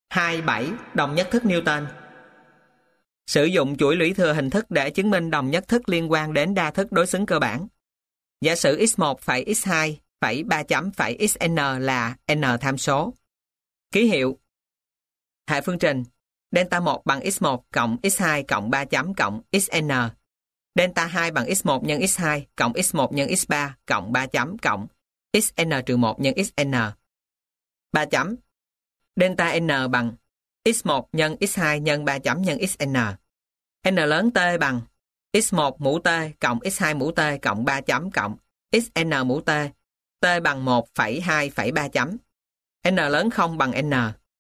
27. Đồng nhất thức Newton. Sử dụng chuỗi lũy thừa hình thức để chứng minh đồng nhất thức liên quan đến đa thức đối xứng cơ bản. Giả sử x1 phẩy x2 phẩy 3 chấm phẩy xn là n tham số. Ký hiệu. Hệ phương trình. Delta 1 bằng x1 cộng x2 cộng 3 chấm cộng xn. Delta 2 bằng x1 nhân x2 cộng x1 nhân x3 cộng 3 chấm cộng xn trừ 1 nhân xn. 3 chấm. Delta n bằng x1 nhân x2 nhân 3 chấm nhân xn. N lớn T bằng x1 mũ T cộng x2 mũ T cộng 3 chấm cộng xn mũ T. T bằng 1,2,3 chấm. N lớn 0 bằng n.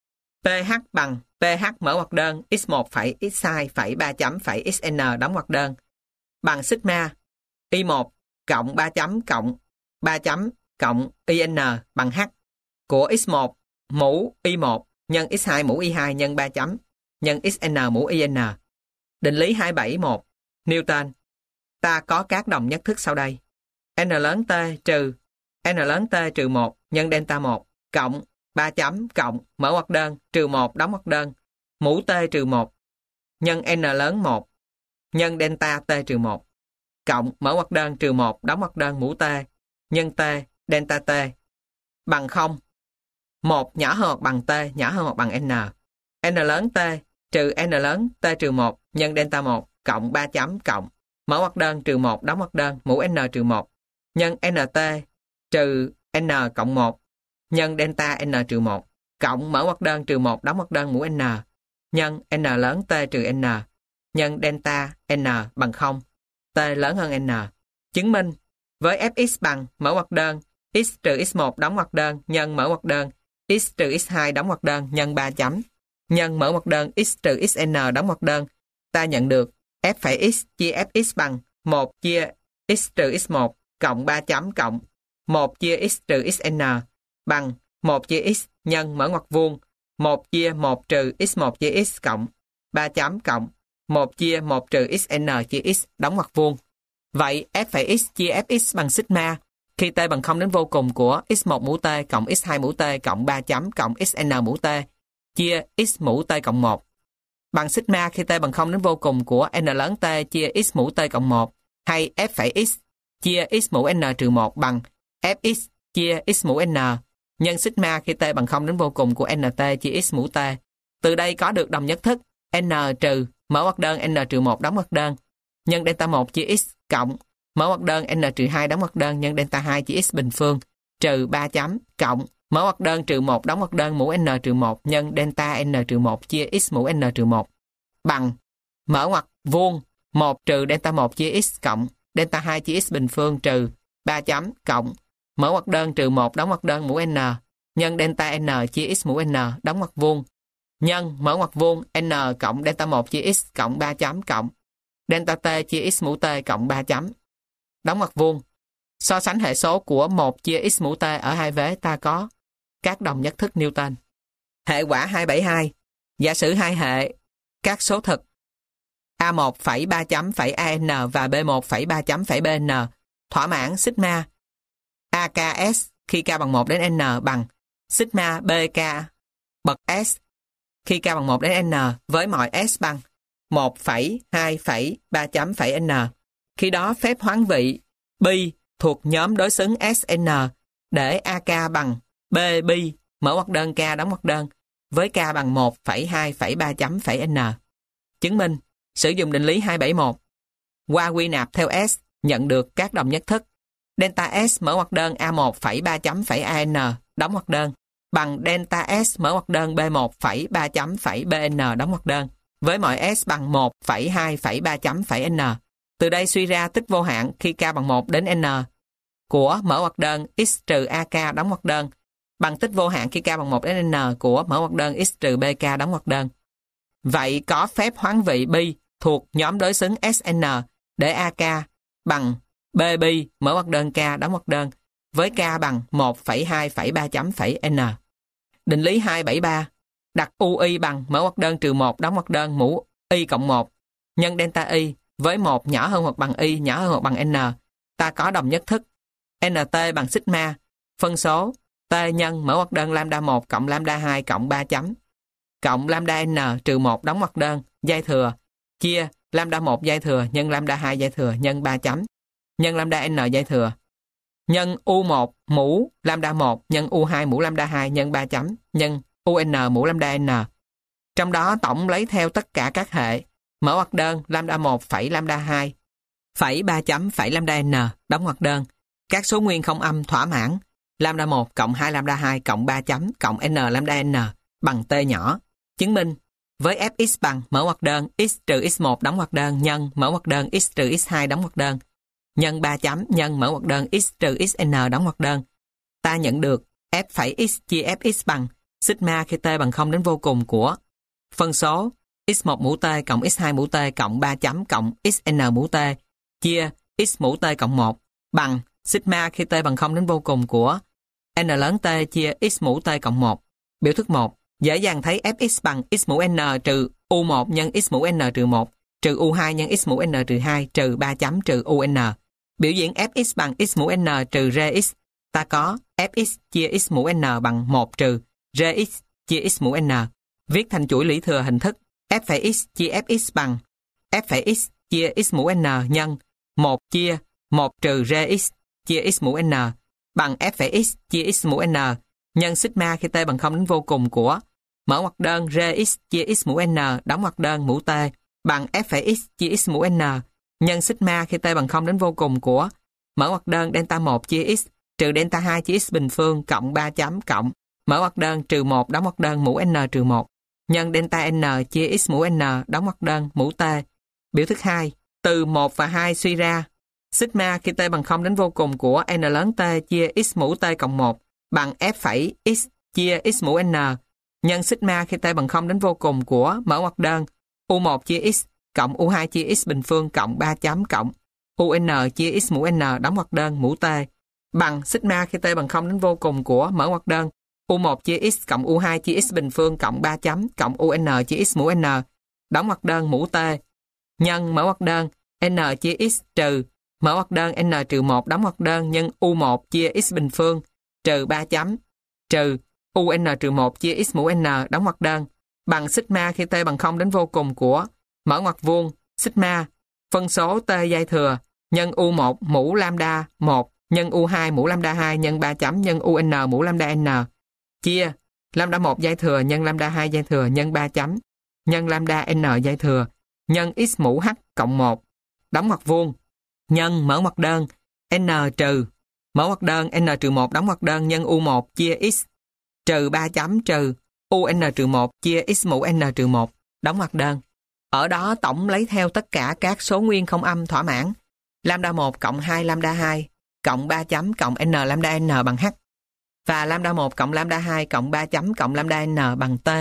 PH bằng PH mở ngoặc đơn x1 phẩy x2 phẩy 3 chấm phẩy xn đóng ngoặc đơn bằng sigma y1 cộng 3 chấm cộng 3 chấm cộng in bằng h của x1 mũ y1 nhân x2 mũ y2 nhân 3 chấm nhân xn mũ in. Định lý 271 Newton. Ta có các đồng nhất thức sau đây. N lớn T trừ N lớn T trừ 1 nhân delta 1 cộng 3 chấm cộng mở ngoặc đơn trừ 1 đóng ngoặc đơn mũ T trừ 1 nhân N lớn 1 nhân delta T trừ 1 cộng mở ngoặc đơn trừ 1 đóng ngoặc đơn mũ T nhân T delta T bằng 0. 1 nhỏ hơn hoặc bằng T nhỏ hơn hoặc bằng N. N lớn T trừ N lớn T trừ 1 nhân delta 1 cộng 3 chấm cộng mở ngoặc đơn trừ 1 đóng ngoặc đơn mũ N trừ 1 nhân NT trừ N cộng 1 nhân delta N trừ 1 cộng mở ngoặc đơn trừ 1 đóng ngoặc đơn mũ N nhân N lớn T trừ N nhân delta N bằng 0. T lớn hơn N. Chứng minh với Fx bằng mở ngoặc đơn x trừ x1 đóng ngoặc đơn nhân mở ngoặc đơn x trừ x2 đóng ngoặc đơn nhân 3 chấm nhân mở ngoặc đơn x trừ xn đóng ngoặc đơn, ta nhận được f phẩy x chia fx bằng 1 chia x trừ x1 cộng 3 chấm cộng 1 chia x trừ xn bằng 1 chia x nhân mở ngoặc vuông 1 chia 1 trừ x1 chia x cộng 3 chấm cộng 1 chia 1 trừ xn chia x đóng ngoặc vuông. Vậy f phẩy x chia fx bằng sigma khi t bằng 0 đến vô cùng của x1 mũ t cộng x2 mũ t cộng 3 chấm cộng xn mũ t chia x mũ t cộng 1 bằng sigma khi t bằng 0 đến vô cùng của n lớn t chia x mũ t cộng 1 hay f phẩy x chia x mũ n trừ 1 bằng fx chia x mũ n nhân sigma khi t bằng 0 đến vô cùng của nt chia x mũ t. Từ đây có được đồng nhất thức n trừ mở ngoặc đơn n trừ 1 đóng ngoặc đơn nhân delta 1 chia x cộng mở ngoặc đơn n trừ 2 đóng ngoặc đơn nhân delta 2 chia x bình phương trừ 3 chấm cộng mở ngoặc đơn trừ 1 đóng ngoặc đơn mũ n trừ 1 nhân delta n trừ 1 chia x mũ n trừ 1 bằng mở ngoặc vuông 1 trừ delta 1 chia x cộng delta 2 chia x bình phương trừ 3 chấm cộng mở ngoặc đơn trừ 1 đóng ngoặc đơn mũ n nhân delta n chia x mũ n đóng ngoặc vuông nhân mở ngoặc vuông n cộng delta 1 chia x cộng 3 chấm cộng delta t chia x mũ t cộng 3 chấm đóng ngoặc vuông. So sánh hệ số của 1 chia x mũ t ở hai vế, ta có các đồng nhất thức Newton. Hệ quả 272. Giả sử hai hệ các số thực A1 phẩy 3 chấm phẩy AN và B1 phẩy 3 chấm phẩy BN thỏa mãn sigma AKS khi k bằng 1 đến n bằng sigma BK bậc S khi k bằng 1 đến n với mọi S bằng 1 phẩy 2 phẩy 3 chấm phẩy n. Khi đó phép hoán vị pi thuộc nhóm đối xứng SN để AK bằng B pi mở ngoặc đơn K đóng ngoặc đơn với K bằng 1,2,3 chấm phẩy N. Chứng minh sử dụng định lý 271 qua quy nạp theo S nhận được các đồng nhất thức delta S mở ngoặc đơn A1 phẩy 3 chấm phẩy AN đóng ngoặc đơn bằng delta S mở ngoặc đơn B1 phẩy 3 chấm phẩy BN đóng ngoặc đơn với mọi S bằng 1,2,3 chấm phẩy N. Từ đây suy ra tích vô hạn khi k bằng 1 đến n của mở ngoặc đơn x trừ AK đóng ngoặc đơn bằng tích vô hạn khi k bằng 1 đến n của mở ngoặc đơn x trừ BK đóng ngoặc đơn. Vậy có phép hoán vị pi thuộc nhóm đối xứng SN để AK bằng B pi mở ngoặc đơn K đóng ngoặc đơn với K bằng 1,2,3 chấm phẩy N. Định lý 273 đặt UI bằng mở ngoặc đơn trừ 1 đóng ngoặc đơn mũ Y cộng 1 nhân delta Y với 1 nhỏ hơn hoặc bằng Y nhỏ hơn hoặc bằng N, ta có đồng nhất thức NT bằng sigma phân số T nhân mở ngoặc đơn lambda 1 cộng lambda 2 cộng 3 chấm cộng lambda n trừ 1 đóng ngoặc đơn giai thừa chia lambda 1 giai thừa nhân lambda 2 giai thừa nhân 3 chấm nhân lambda n giai thừa nhân U1 mũ lambda 1 nhân U2 mũ lambda 2 nhân 3 chấm nhân UN mũ lambda n. Trong đó tổng lấy theo tất cả các hệ mở ngoặc đơn lambda 1 phẩy lambda 2 phẩy 3 chấm phẩy lambda n đóng ngoặc đơn các số nguyên không âm thỏa mãn lambda 1 cộng 2 lambda 2 cộng 3 chấm cộng n lambda n bằng t nhỏ. Chứng minh với fx bằng mở ngoặc đơn x trừ x1 đóng ngoặc đơn nhân mở ngoặc đơn x trừ x2 đóng ngoặc đơn nhân 3 chấm nhân mở ngoặc đơn x trừ xn đóng ngoặc đơn. Ta nhận được f phẩy x chia fx bằng sigma khi t bằng 0 đến vô cùng của phân số x1 mũ t cộng x2 mũ t cộng 3 chấm cộng xn mũ t chia x mũ t cộng 1 bằng sigma khi t bằng 0 đến vô cùng của n lớn t chia x mũ t cộng 1. Biểu thức 1 dễ dàng thấy fx bằng x mũ n trừ u1 nhân x mũ n trừ 1 trừ u2 nhân x mũ n trừ 2 trừ 3 chấm trừ un. Biểu diễn fx bằng x mũ n trừ rx. Ta có fx chia x mũ n bằng 1 trừ rx chia x mũ n. Viết thành chuỗi lũy thừa hình thức f phẩy x chia fx bằng f phẩy x chia x mũ n nhân 1 chia 1 trừ rx chia x mũ n bằng f phẩy x chia x mũ n nhân sigma khi t bằng 0 đến vô cùng của mở ngoặc đơn rx chia x mũ n đóng ngoặc đơn mũ t bằng f phẩy x chia x mũ n nhân sigma khi t bằng 0 đến vô cùng của mở ngoặc đơn delta 1 chia x trừ delta 2 chia x bình phương cộng 3 chấm cộng mở ngoặc đơn trừ 1 đóng ngoặc đơn mũ n trừ 1 nhân delta n chia x mũ n đóng ngoặc đơn mũ t. Biểu thức 2 từ 1 và 2 suy ra sigma khi t bằng 0 đến vô cùng của n lớn t chia x mũ t cộng 1 bằng f phẩy x chia x mũ n nhân sigma khi t bằng 0 đến vô cùng của mở ngoặc đơn u1 chia x cộng u2 chia x bình phương cộng 3 chấm cộng un chia x mũ n đóng ngoặc đơn mũ t bằng sigma khi t bằng 0 đến vô cùng của mở ngoặc đơn u1 chia x cộng u2 chia x bình phương cộng 3 chấm cộng un chia x mũ n đóng ngoặc đơn mũ t nhân mở ngoặc đơn n chia x trừ mở ngoặc đơn n trừ 1 đóng ngoặc đơn nhân u1 chia x bình phương trừ 3 chấm trừ un trừ 1 chia x mũ n đóng ngoặc đơn bằng sigma khi t bằng 0 đến vô cùng của mở ngoặc vuông sigma phân số t giai thừa nhân u1 mũ lambda 1 nhân u2 mũ lambda 2 nhân 3 chấm nhân un mũ lambda n chia lambda 1 giai thừa nhân lambda 2 giai thừa nhân 3 chấm nhân lambda n giai thừa nhân x mũ h cộng 1 đóng ngoặc vuông nhân mở ngoặc đơn n trừ mở ngoặc đơn n trừ 1 đóng ngoặc đơn nhân u1 chia x trừ 3 chấm trừ un trừ 1 chia x mũ n trừ 1 đóng ngoặc đơn. Ở đó tổng lấy theo tất cả các số nguyên không âm thỏa mãn lambda 1 cộng 2 lambda 2 cộng 3 chấm cộng n lambda n bằng h và lambda 1 cộng lambda 2 cộng 3 chấm cộng lambda n bằng t.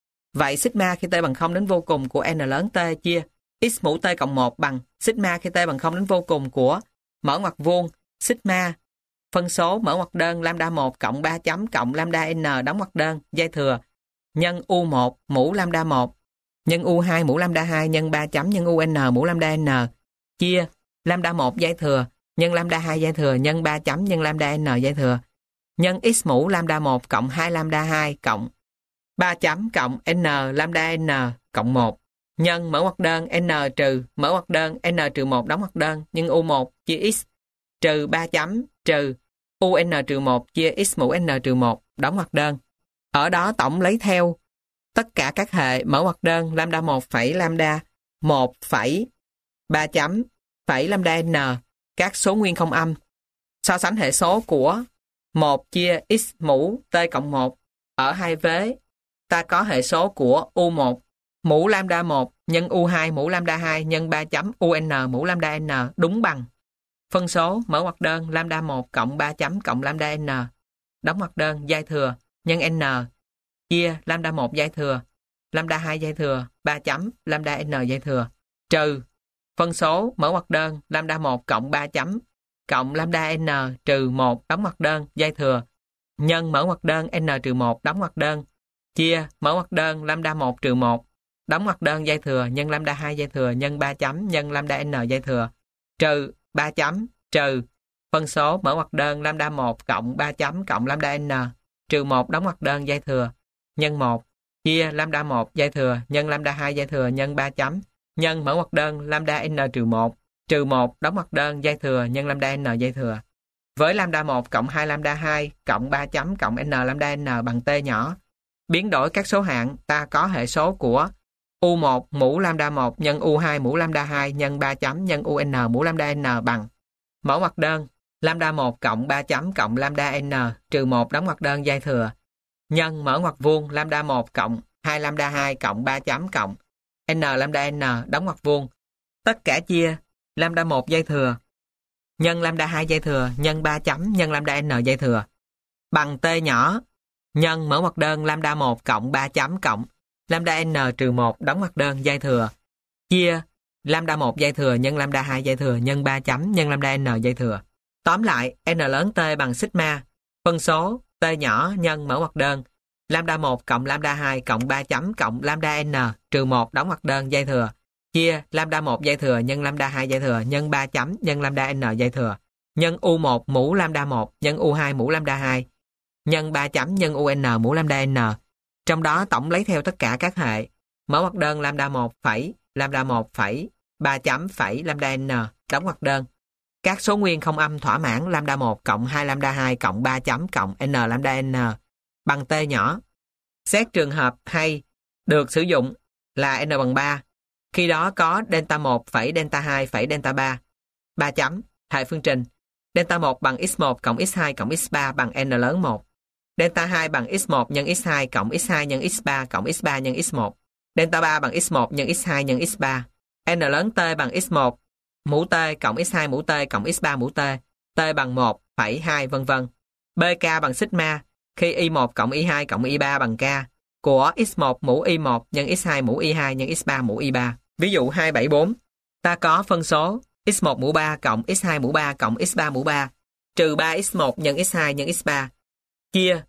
Vậy sigma khi t bằng 0 đến vô cùng của n lớn t chia x mũ t cộng 1 bằng sigma khi t bằng 0 đến vô cùng của mở ngoặc vuông sigma phân số mở ngoặc đơn lambda 1 cộng 3 chấm cộng lambda n đóng ngoặc đơn giai thừa nhân u1 mũ lambda 1 nhân u2 mũ lambda 2 nhân 3 chấm nhân un mũ lambda n chia lambda 1 giai thừa nhân lambda 2 giai thừa nhân 3 chấm nhân lambda n giai thừa nhân x mũ lambda 1 cộng 2 lambda 2 cộng 3 chấm cộng n lambda n cộng 1 nhân mở ngoặc đơn n trừ mở ngoặc đơn n trừ 1 đóng ngoặc đơn nhân u1 chia x trừ 3 chấm trừ un trừ 1 chia x mũ n trừ 1 đóng ngoặc đơn. Ở đó tổng lấy theo tất cả các hệ mở ngoặc đơn lambda 1 phẩy lambda 1 phẩy 3 chấm phẩy lambda n các số nguyên không âm. So sánh hệ số của 1 chia x mũ t cộng 1 ở hai vế ta có hệ số của u1 mũ lambda 1 nhân u2 mũ lambda 2 nhân 3 chấm un mũ lambda n đúng bằng phân số mở ngoặc đơn lambda 1 cộng 3 chấm cộng lambda n đóng ngoặc đơn giai thừa nhân n chia lambda 1 giai thừa lambda 2 giai thừa 3 chấm lambda n giai thừa trừ phân số mở ngoặc đơn lambda 1 cộng 3 chấm cộng lambda n trừ 1 đóng ngoặc đơn giai thừa nhân mở ngoặc đơn n trừ 1 đóng ngoặc đơn chia mở ngoặc đơn lambda 1 trừ 1 đóng ngoặc đơn giai thừa nhân lambda 2 giai thừa nhân 3 chấm nhân lambda n giai thừa trừ 3 chấm trừ phân số mở ngoặc đơn lambda 1 cộng 3 chấm cộng lambda n trừ 1 đóng ngoặc đơn giai thừa nhân 1 chia lambda 1 dây thừa nhân lambda 2 dây thừa nhân 3 chấm nhân mở ngoặc đơn lambda n-1 trừ 1 đóng ngoặc đơn dây thừa nhân lambda n dây thừa. Với lambda 1 cộng 2 lambda 2 cộng 3 chấm cộng n lambda n bằng t nhỏ. Biến đổi các số hạng, ta có hệ số của U1 mũ lambda 1 nhân U2 mũ lambda 2 nhân 3 chấm nhân UN mũ lambda n bằng mở ngoặc đơn lambda 1 cộng 3 chấm cộng lambda n trừ 1 đóng ngoặc đơn dây thừa nhân mở ngoặc vuông lambda 1 cộng 2 lambda 2 cộng 3 chấm cộng n lambda n đóng ngoặc vuông. Tất cả chia lambda 1 dây thừa nhân lambda 2 dây thừa nhân 3 chấm nhân lambda n dây thừa bằng t nhỏ nhân mở ngoặc đơn lambda 1 cộng 3 chấm cộng lambda n trừ 1 đóng ngoặc đơn dây thừa chia lambda 1 dây thừa nhân lambda 2 dây thừa nhân 3 chấm nhân lambda n dây thừa. Tóm lại, n lớn t bằng sigma, phân số t nhỏ nhân mở ngoặc đơn lambda 1 cộng lambda 2 cộng 3 chấm cộng lambda n trừ 1 đóng ngoặc đơn dây thừa chia lambda 1 dây thừa nhân lambda 2 dây thừa nhân 3 chấm nhân lambda n dây thừa nhân U1 mũ lambda 1 nhân U2 mũ lambda 2 nhân 3 chấm nhân UN mũ lambda n. Trong đó tổng lấy theo tất cả các hệ. Mở ngoặc đơn lambda 1 phẩy, lambda 1 phẩy, 3 chấm phẩy lambda n, đóng ngoặc đơn. Các số nguyên không âm thỏa mãn lambda 1 cộng 2 lambda 2 cộng 3 chấm cộng n lambda n bằng t nhỏ. Xét trường hợp hay được sử dụng là n bằng 3. Khi đó có delta 1 phẩy delta 2 phẩy delta 3. 3 chấm, hệ phương trình. Delta 1 bằng x1 cộng x2 cộng x3 bằng n lớn 1. Delta 2 bằng x1 nhân x2 cộng x2 nhân x3 cộng x3 nhân x1. Delta 3 bằng x1 nhân x2 nhân x3. N lớn t bằng x1 mũ t cộng x2 mũ t cộng x3 mũ t. T bằng 1, phẩy 2 vân vân. BK bằng sigma khi y1 cộng y2 cộng y3 bằng k của x1 mũ y1 nhân x2 mũ y2 nhân x3 mũ y3. Ví dụ 274. Ta có phân số x1 mũ 3 cộng x2 mũ 3 cộng x3 mũ 3 trừ 3x1 nhân x2 nhân x3 chia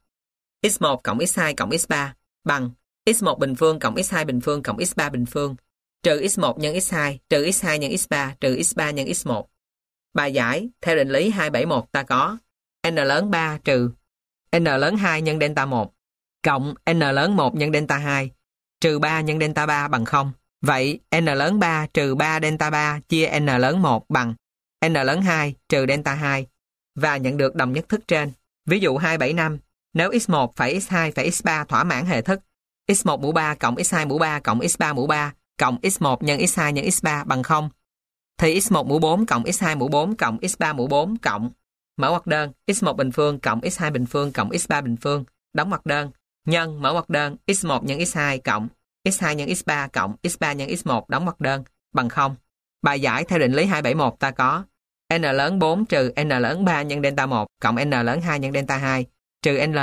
x1 cộng x2 cộng x3 bằng x1 bình phương cộng x2 bình phương cộng x3 bình phương trừ x1 nhân x2 trừ x2 nhân x3 trừ x3 nhân x1. Bài giải theo định lý 271 ta có n lớn 3 trừ n lớn 2 nhân delta 1 cộng n lớn 1 nhân delta 2 trừ 3 nhân delta 3 bằng 0. Vậy n lớn 3 trừ 3 delta 3 chia n lớn 1 bằng n lớn 2 trừ delta 2 và nhận được đồng nhất thức trên. Ví dụ 275. Nếu x1 phẩy x2 phẩy x3 thỏa mãn hệ thức x1 mũ 3 cộng x2 mũ 3 cộng x3 mũ 3 cộng x1 nhân x2 nhân x3 bằng 0 thì x1 mũ 4 cộng x2 mũ 4 cộng x3 mũ 4 cộng mở ngoặc đơn x1 bình phương cộng x2 bình phương cộng x3 bình phương đóng ngoặc đơn nhân mở ngoặc đơn x1 nhân x2 cộng x2 nhân x3 cộng x3 nhân x1 đóng ngoặc đơn bằng 0. Bài giải theo định lý 271 ta có n lớn 4 trừ n lớn 3 nhân delta 1 cộng n lớn 2 nhân delta 2 trừ n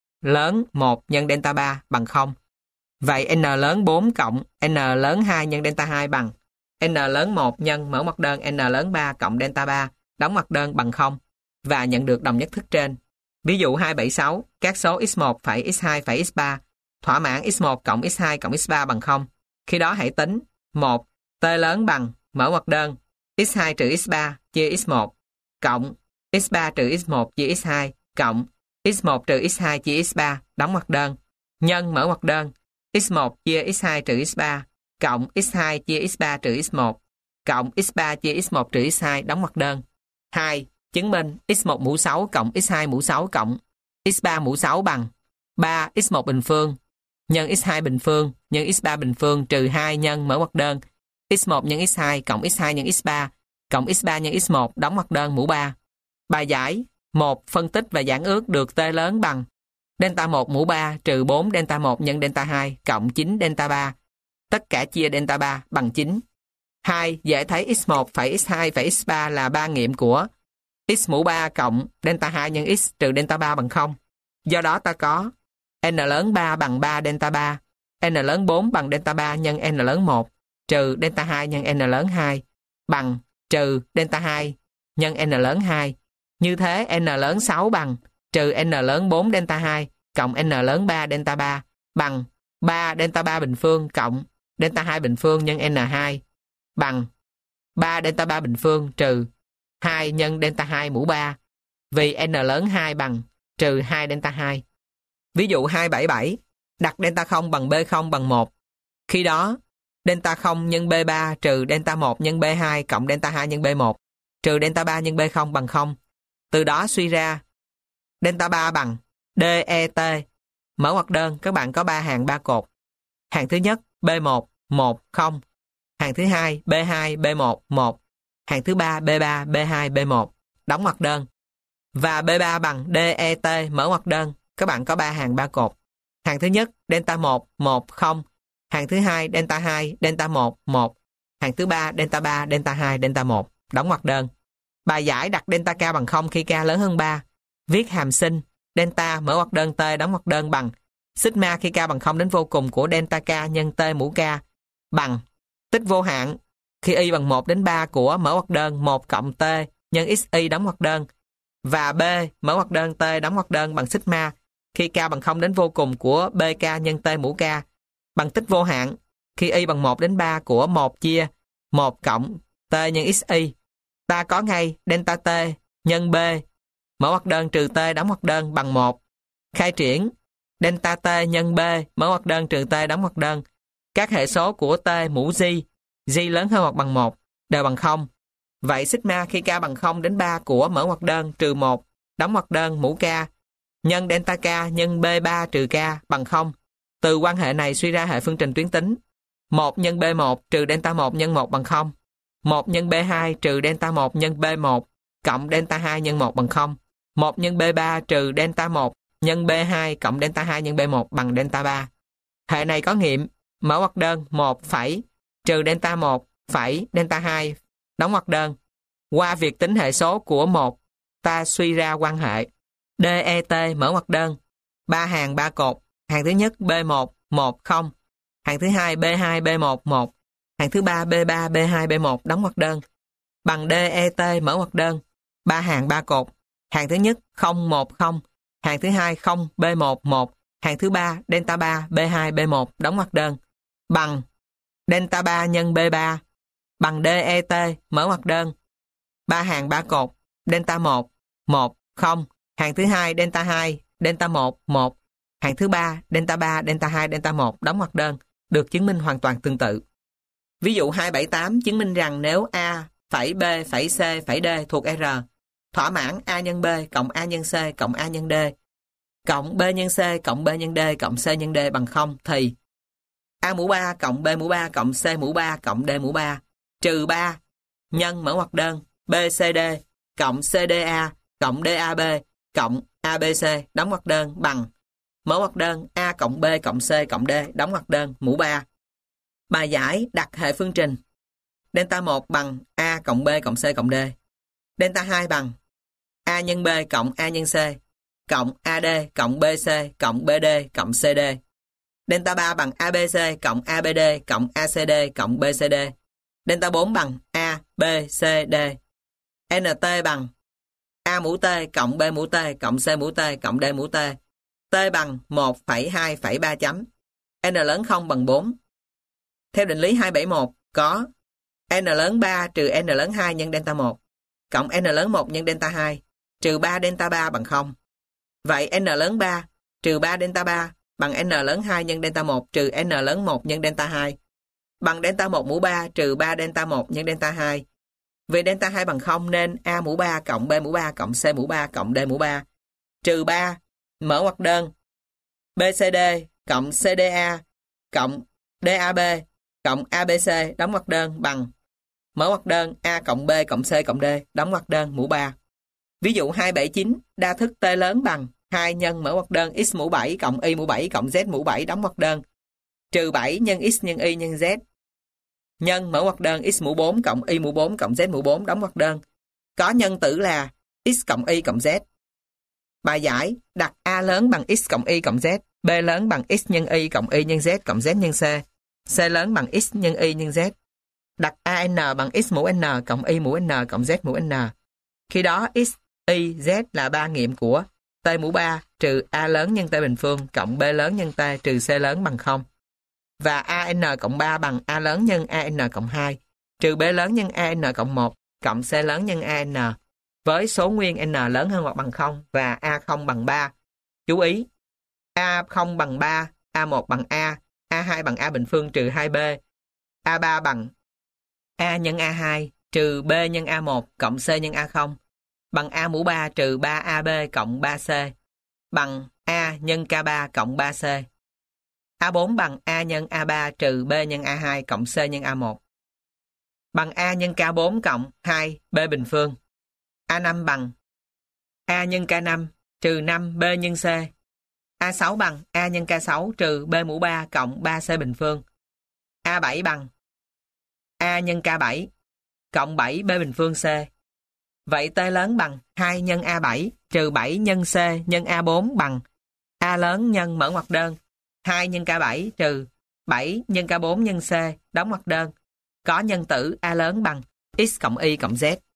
lớn 1 nhân delta 3 bằng 0. Vậy n lớn 4 cộng n lớn 2 nhân delta 2 bằng n lớn 1 nhân mở ngoặc đơn n lớn 3 cộng delta 3 đóng ngoặc đơn bằng 0 và nhận được đồng nhất thức trên. Ví dụ 276. Các số x1 phẩy x2 phẩy x3 thỏa mãn x1 cộng x2 cộng x3 bằng 0. Khi đó hãy tính 1. T lớn bằng mở ngoặc đơn x2 trừ x3 chia x1 cộng x3 trừ x1 chia x2 cộng x1 trừ x2 chia x3 đóng ngoặc đơn nhân mở ngoặc đơn x1 chia x2 trừ x3 cộng x2 chia x3 trừ x1 cộng x3 chia x1 trừ x2 đóng ngoặc đơn. 2. Chứng minh x1 mũ 6 cộng x2 mũ 6 cộng x3 mũ 6 bằng 3 x1 bình phương nhân x2 bình phương nhân x3 bình phương trừ 2 nhân mở ngoặc đơn x1 nhân x2 cộng x2 nhân x3 cộng x3 nhân x1 đóng ngoặc đơn mũ 3. Bài giải 1. Phân tích và giảng ước được t lớn bằng delta 1 mũ 3 trừ 4 delta 1 nhân delta 2 cộng 9 delta 3. Tất cả chia delta 3 bằng 9. 2. Dễ thấy x1 phẩy x2 phẩy x3 là ba nghiệm của x mũ 3 cộng delta 2 nhân x trừ delta 3 bằng 0. Do đó ta có n lớn 3 bằng 3 delta 3, n lớn 4 bằng delta 3 nhân n lớn 1 trừ delta 2 nhân n lớn 2 bằng trừ delta 2 nhân n lớn 2. Như thế n lớn 6 bằng trừ n lớn 4 delta 2 cộng n lớn 3 delta 3 bằng 3 delta 3 bình phương cộng delta 2 bình phương nhân n2 bằng 3 delta 3 bình phương trừ 2 nhân delta 2 mũ 3 vì n lớn 2 bằng trừ 2 delta 2. Ví dụ 277. đặt delta 0 bằng B0 bằng 1. Khi đó, delta 0 nhân B3 trừ delta 1 nhân B2 cộng delta 2 nhân B1 trừ delta 3 nhân B0 bằng 0. Từ đó suy ra delta 3 bằng DET. Mở ngoặc đơn, các bạn có 3 hàng 3 cột. Hàng thứ nhất B1, 1, 0. Hàng thứ hai B2, B1, 1. Hàng thứ ba B3, B2, B1. Đóng ngoặc đơn. Và B3 bằng DET. Mở ngoặc đơn, các bạn có 3 hàng 3 cột. Hàng thứ nhất delta 1, 1, 0. Hàng thứ hai delta 2, delta 1, 1. Hàng thứ ba delta 3, delta 2, delta 1. Đóng ngoặc đơn. Bài giải đặt delta K bằng 0 khi K lớn hơn 3. Viết hàm sinh delta mở ngoặc đơn T đóng ngoặc đơn bằng sigma khi K bằng 0 đến vô cùng của delta K nhân T mũ K bằng tích vô hạn khi y bằng 1 đến 3 của mở ngoặc đơn 1 cộng T nhân xy đóng ngoặc đơn và B mở ngoặc đơn T đóng ngoặc đơn bằng sigma khi K bằng 0 đến vô cùng của BK nhân T mũ K bằng tích vô hạn khi y bằng 1 đến 3 của 1 chia 1 cộng T nhân xy. Ta có ngay delta T nhân B mở ngoặc đơn trừ T đóng ngoặc đơn bằng 1. Khai triển delta T nhân B mở ngoặc đơn trừ T đóng ngoặc đơn. Các hệ số của T mũ G lớn hơn hoặc bằng 1 đều bằng 0. Vậy sigma khi K bằng 0 đến 3 của mở ngoặc đơn trừ 1 đóng ngoặc đơn mũ K nhân delta K nhân B3 trừ K bằng 0. Từ quan hệ này suy ra hệ phương trình tuyến tính 1 nhân B1 trừ delta 1 nhân 1 bằng 0. 1 nhân B2 trừ delta 1 nhân B1 cộng delta 2 nhân 1 bằng 0. 1 nhân B3 trừ delta 1 nhân B2 cộng delta 2 nhân B1 bằng delta 3. Hệ này có nghiệm mở ngoặc đơn 1 phẩy trừ delta 1 phẩy delta 2 đóng ngoặc đơn. Qua việc tính hệ số của 1, ta suy ra quan hệ DET mở ngoặc đơn 3 hàng 3 cột. Hàng thứ nhất B1, 1, 0. Hàng thứ hai B2, B1, 1. Hàng thứ ba B3, B2, B1 đóng ngoặc đơn bằng DET mở ngoặc đơn 3 hàng 3 cột. Hàng thứ nhất 0, 1, 0. Hàng thứ hai 0, B1, 1. Hàng thứ ba delta 3, B2, B1 đóng ngoặc đơn bằng delta 3 nhân B3 bằng DET mở ngoặc đơn 3 hàng 3 cột. Delta 1, 1, 0. Hàng thứ hai delta 2, delta 1, 1. Hàng thứ ba delta 3, delta 2, delta 1 đóng ngoặc đơn được chứng minh hoàn toàn tương tự. Ví dụ 278 chứng minh rằng nếu A phẩy B phẩy C phẩy D thuộc R thỏa mãn A nhân B cộng A nhân C cộng A nhân D cộng B nhân C cộng B nhân D cộng C nhân D bằng 0 thì A mũ 3 cộng B mũ 3 cộng C mũ 3 cộng D mũ 3 trừ 3 nhân mở ngoặc đơn BCD cộng CDA cộng DAB cộng ABC đóng ngoặc đơn bằng mở ngoặc đơn A cộng B cộng C cộng D đóng ngoặc đơn mũ 3. Bài giải đặt hệ phương trình delta 1 bằng A cộng B cộng C cộng D. Delta 2 bằng A nhân B cộng A nhân C cộng AD cộng BC cộng BD cộng CD. Delta 3 bằng ABC cộng ABD cộng ACD cộng BCD. Delta 4 bằng A, B, C, D. NT bằng A mũ T cộng B mũ T cộng C mũ T cộng D mũ T. T bằng 1,2,3 chấm. N lớn 0 bằng 4. Theo định lý 271 có N lớn 3 trừ N lớn 2 nhân delta 1 cộng N lớn 1 nhân delta 2 trừ 3 delta 3 bằng 0. Vậy N lớn 3 trừ 3 delta 3 bằng N lớn 2 nhân delta 1 trừ N lớn 1 nhân delta 2 bằng delta 1 mũ 3 trừ 3 delta 1 nhân delta 2. Vì delta 2 bằng 0 nên A mũ 3 cộng B mũ 3 cộng C mũ 3 cộng D mũ 3 trừ 3 mở ngoặc đơn BCD cộng CDA cộng DAB cộng ABC đóng ngoặc đơn bằng mở ngoặc đơn A cộng B cộng C cộng D đóng ngoặc đơn mũ 3. Ví dụ 279 đa thức T lớn bằng 2 nhân mở ngoặc đơn x mũ 7 cộng y mũ 7 cộng z mũ 7 đóng ngoặc đơn trừ 7 nhân x nhân y nhân z nhân mở ngoặc đơn x mũ 4 cộng y mũ 4 cộng z mũ 4 đóng ngoặc đơn có nhân tử là x cộng y cộng z. Bài giải đặt A lớn bằng x cộng y cộng z, B lớn bằng x nhân y cộng y nhân z cộng z nhân c, C lớn bằng x nhân y nhân z. Đặt AN bằng x mũ n cộng y mũ n cộng z mũ n. Khi đó x, y, z là ba nghiệm của T mũ 3 trừ A lớn nhân T bình phương cộng B lớn nhân T trừ C lớn bằng 0. Và AN cộng 3 bằng A lớn nhân AN cộng 2 trừ B lớn nhân AN cộng 1 cộng C lớn nhân AN với số nguyên N lớn hơn hoặc bằng 0 và A0 bằng 3. Chú ý, A0 bằng 3 A1 bằng A, A2 bằng A bình phương trừ 2B, A3 bằng A nhân A2 trừ B nhân A1 cộng C nhân A0, bằng A mũ 3 trừ 3AB cộng 3C, bằng A nhân K3 cộng 3C. A4 bằng A nhân A3 trừ B nhân A2 cộng C nhân A1, bằng A nhân K4 cộng 2 B bình phương. A5 bằng A nhân K5 trừ 5 B nhân C. A6 bằng A nhân K6 trừ B mũ 3 cộng 3C bình phương. A7 bằng A nhân K7 cộng 7 B bình phương C. Vậy T lớn bằng 2 nhân A7 trừ 7 nhân C nhân A4 bằng A lớn nhân mở ngoặc đơn 2 nhân K7 trừ 7 nhân K4 nhân C đóng ngoặc đơn. Có nhân tử A lớn bằng X cộng Y cộng Z.